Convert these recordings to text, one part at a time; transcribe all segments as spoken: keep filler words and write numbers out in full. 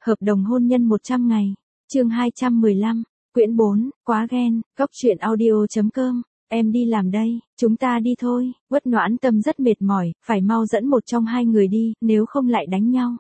Hợp đồng hôn nhân một trăm ngày. Chương hai trăm mười lăm. Quyển bốn, quá ghen. Góc truyện audio chấm com. Em đi làm đây, chúng ta đi thôi. Uất Noãn Tâm rất mệt mỏi, phải mau dẫn một trong hai người đi, nếu không lại đánh nhau.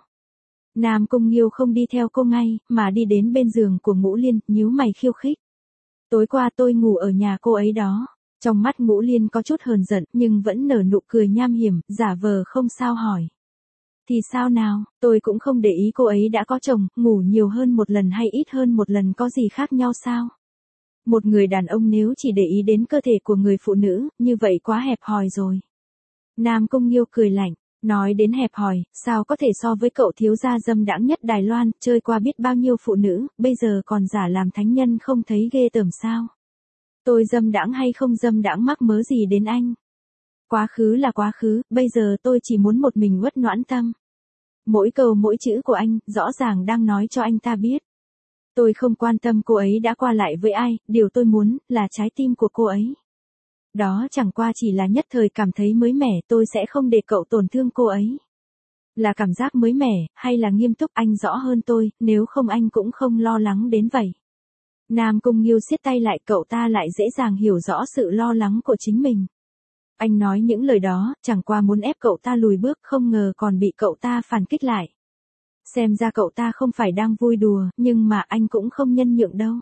Nam Cung Nghiêu không đi theo cô ngay, mà đi đến bên giường của Ngũ Liên, nhíu mày khiêu khích. Tối qua tôi ngủ ở nhà cô ấy đó. Trong mắt Ngũ Liên có chút hờn giận, nhưng vẫn nở nụ cười nham hiểm, giả vờ không sao hỏi. Thì sao nào, tôi cũng không để ý cô ấy đã có chồng, ngủ nhiều hơn một lần hay ít hơn một lần có gì khác nhau sao? Một người đàn ông nếu chỉ để ý đến cơ thể của người phụ nữ, như vậy quá hẹp hòi rồi. Nam Cung Nghiêu cười lạnh, nói đến hẹp hòi, sao có thể so với cậu thiếu gia dâm đãng nhất Đài Loan, chơi qua biết bao nhiêu phụ nữ, bây giờ còn giả làm thánh nhân không thấy ghê tởm sao? Tôi dâm đãng hay không dâm đãng mắc mớ gì đến anh? Quá khứ là quá khứ, bây giờ tôi chỉ muốn một mình Uất Noãn Tâm. Mỗi câu mỗi chữ của anh, rõ ràng đang nói cho anh ta biết. Tôi không quan tâm cô ấy đã qua lại với ai, điều tôi muốn, là trái tim của cô ấy. Đó chẳng qua chỉ là nhất thời cảm thấy mới mẻ, tôi sẽ không để cậu tổn thương cô ấy. Là cảm giác mới mẻ, hay là nghiêm túc anh rõ hơn tôi, nếu không anh cũng không lo lắng đến vậy. Nam Cung Nghiêu siết tay lại, cậu ta lại dễ dàng hiểu rõ sự lo lắng của chính mình. Anh nói những lời đó, chẳng qua muốn ép cậu ta lùi bước, không ngờ còn bị cậu ta phản kích lại. Xem ra cậu ta không phải đang vui đùa, nhưng mà anh cũng không nhân nhượng đâu.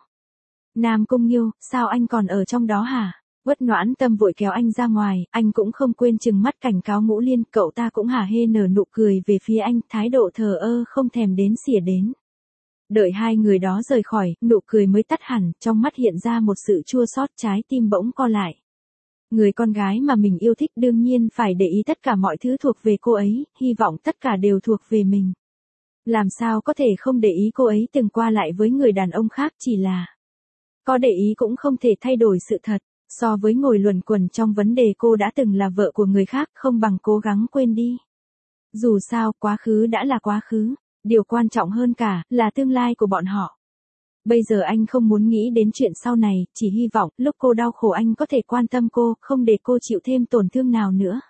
Nam Cung Nghiêu, sao anh còn ở trong đó hả? Uất Noãn Tâm vội kéo anh ra ngoài, anh cũng không quên chừng mắt cảnh cáo Ngũ Liên, cậu ta cũng hả hê nở nụ cười về phía anh, thái độ thờ ơ không thèm đến xỉa đến. Đợi hai người đó rời khỏi, nụ cười mới tắt hẳn, trong mắt hiện ra một sự chua xót, trái tim bỗng co lại. Người con gái mà mình yêu thích đương nhiên phải để ý tất cả mọi thứ thuộc về cô ấy, hy vọng tất cả đều thuộc về mình. Làm sao có thể không để ý cô ấy từng qua lại với người đàn ông khác, chỉ là có để ý cũng không thể thay đổi sự thật, so với ngồi luẩn quẩn trong vấn đề cô đã từng là vợ của người khác, không bằng cố gắng quên đi. Dù sao, quá khứ đã là quá khứ, điều quan trọng hơn cả là tương lai của bọn họ. Bây giờ anh không muốn nghĩ đến chuyện sau này, chỉ hy vọng lúc cô đau khổ anh có thể quan tâm cô, không để cô chịu thêm tổn thương nào nữa.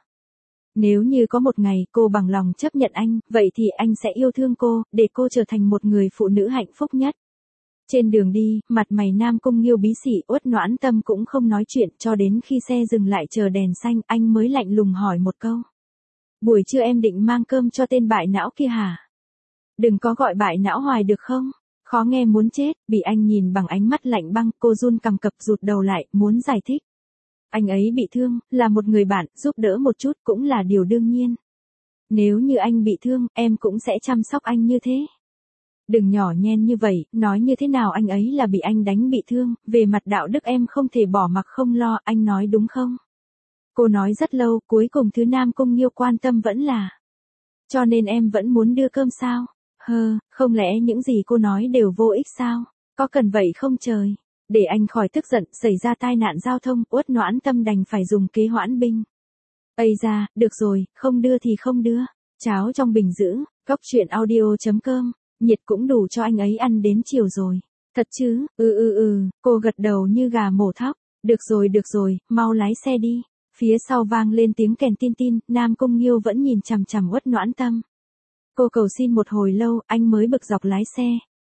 Nếu như có một ngày cô bằng lòng chấp nhận anh, vậy thì anh sẽ yêu thương cô, để cô trở thành một người phụ nữ hạnh phúc nhất. Trên đường đi, mặt mày Nam Cung Nghiêu bí xỉ, Uất Noãn Tâm cũng không nói chuyện, cho đến khi xe dừng lại chờ đèn xanh, anh mới lạnh lùng hỏi một câu. Buổi trưa em định mang cơm cho tên bại não kia hả? Đừng có gọi bại não hoài được không? Khó nghe muốn chết, bị anh nhìn bằng ánh mắt lạnh băng, cô run cầm cập rụt đầu lại, muốn giải thích. Anh ấy bị thương, là một người bạn, giúp đỡ một chút cũng là điều đương nhiên. Nếu như anh bị thương, em cũng sẽ chăm sóc anh như thế. Đừng nhỏ nhen như vậy, nói như thế nào anh ấy là bị anh đánh bị thương, về mặt đạo đức em không thể bỏ mặc không lo, anh nói đúng không? Cô nói rất lâu, cuối cùng thứ Nam Cung Nghiêu quan tâm vẫn là. Cho nên em vẫn muốn đưa cơm sao? Hơ, không lẽ những gì cô nói đều vô ích sao? Có cần vậy không trời? Để anh khỏi tức giận, xảy ra tai nạn giao thông, Uất Noãn Tâm đành phải dùng kế hoãn binh. Ây da, được rồi, không đưa thì không đưa. Cháo trong bình giữ, góc truyện audio chấm com, nhiệt cũng đủ cho anh ấy ăn đến chiều rồi. Thật chứ, ừ ừ ừ, cô gật đầu như gà mổ thóc. Được rồi được rồi, mau lái xe đi. Phía sau vang lên tiếng kèn tin tin, Nam Cung Nghiêu vẫn nhìn chằm chằm Uất Noãn Tâm. Cô cầu xin một hồi lâu, anh mới bực dọc lái xe.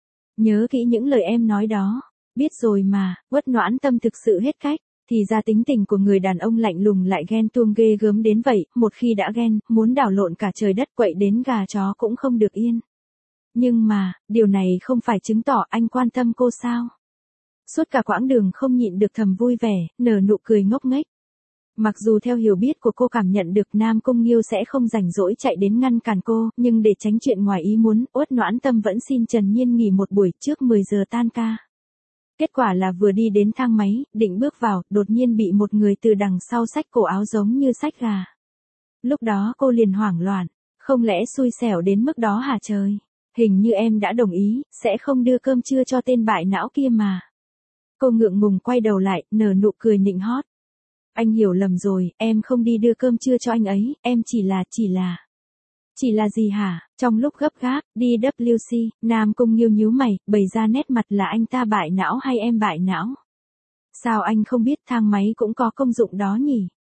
Nhớ kỹ những lời em nói đó. Biết rồi mà, Uất Noãn Tâm thực sự hết cách, thì ra tính tình của người đàn ông lạnh lùng lại ghen tuông ghê gớm đến vậy, một khi đã ghen, muốn đảo lộn cả trời đất, quậy đến gà chó cũng không được yên. Nhưng mà, điều này không phải chứng tỏ anh quan tâm cô sao? Suốt cả quãng đường không nhịn được thầm vui vẻ, nở nụ cười ngốc nghếch. Mặc dù theo hiểu biết của cô cảm nhận được Nam Cung Nghiêu sẽ không rảnh rỗi chạy đến ngăn cản cô, nhưng để tránh chuyện ngoài ý muốn, Uất Noãn Tâm vẫn xin Trần Nhiên nghỉ một buổi trước mười giờ tan ca. Kết quả là vừa đi đến thang máy, định bước vào, đột nhiên bị một người từ đằng sau xách cổ áo giống như xách gà. Lúc đó cô liền hoảng loạn, không lẽ xui xẻo đến mức đó hả trời? Hình như em đã đồng ý, sẽ không đưa cơm trưa cho tên bại não kia mà. Cô ngượng ngùng quay đầu lại, nở nụ cười nịnh hót. Anh hiểu lầm rồi, em không đi đưa cơm trưa cho anh ấy, em chỉ là, chỉ là. Chỉ là gì hả? Trong lúc gấp gáp, đi W C, Nam Cung Nghiêu nhíu mày, bày ra nét mặt là anh ta bại não hay em bại não? Sao anh không biết thang máy cũng có công dụng đó nhỉ?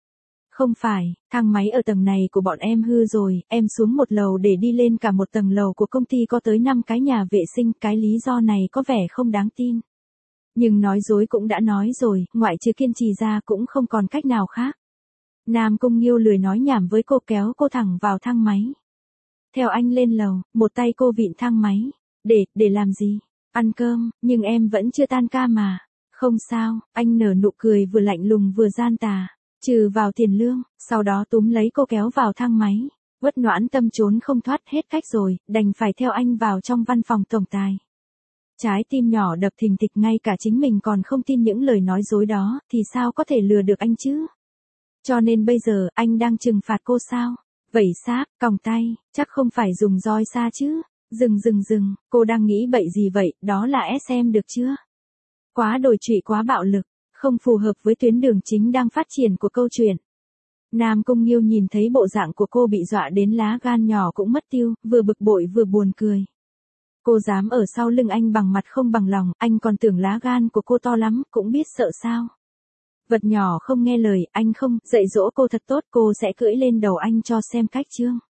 Không phải, thang máy ở tầng này của bọn em hư rồi, em xuống một lầu để đi lên cả một tầng lầu của công ty có tới năm cái nhà vệ sinh, cái lý do này có vẻ không đáng tin. Nhưng nói dối cũng đã nói rồi, ngoại trừ kiên trì ra cũng không còn cách nào khác. Nam Cung Nghiêu lười nói nhảm với cô, kéo cô thẳng vào thang máy. Theo anh lên lầu, một tay cô vịn thang máy. Để, để làm gì? Ăn cơm, nhưng em vẫn chưa tan ca mà. Không sao, anh nở nụ cười vừa lạnh lùng vừa gian tà. Trừ vào tiền lương, sau đó túm lấy cô kéo vào thang máy. Uất Noãn Tâm trốn không thoát, hết cách rồi, đành phải theo anh vào trong văn phòng tổng tài. Trái tim nhỏ đập thình thịch, ngay cả chính mình còn không tin những lời nói dối đó, thì sao có thể lừa được anh chứ? Cho nên bây giờ, anh đang trừng phạt cô sao? Vẩy sáp, còng tay, chắc không phải dùng roi xa chứ? Dừng dừng dừng, cô đang nghĩ bậy gì vậy, đó là ét em được chưa? Quá đồi trụy, quá bạo lực, không phù hợp với tuyến đường chính đang phát triển của câu chuyện. Nam Cung Nghiêu nhìn thấy bộ dạng của cô bị dọa đến lá gan nhỏ cũng mất tiêu, vừa bực bội vừa buồn cười. Cô dám ở sau lưng anh bằng mặt không bằng lòng, anh còn tưởng lá gan của cô to lắm, cũng biết sợ sao. Vật nhỏ không nghe lời, anh không, dạy dỗ cô thật tốt, cô sẽ cưỡi lên đầu anh cho xem cách chương.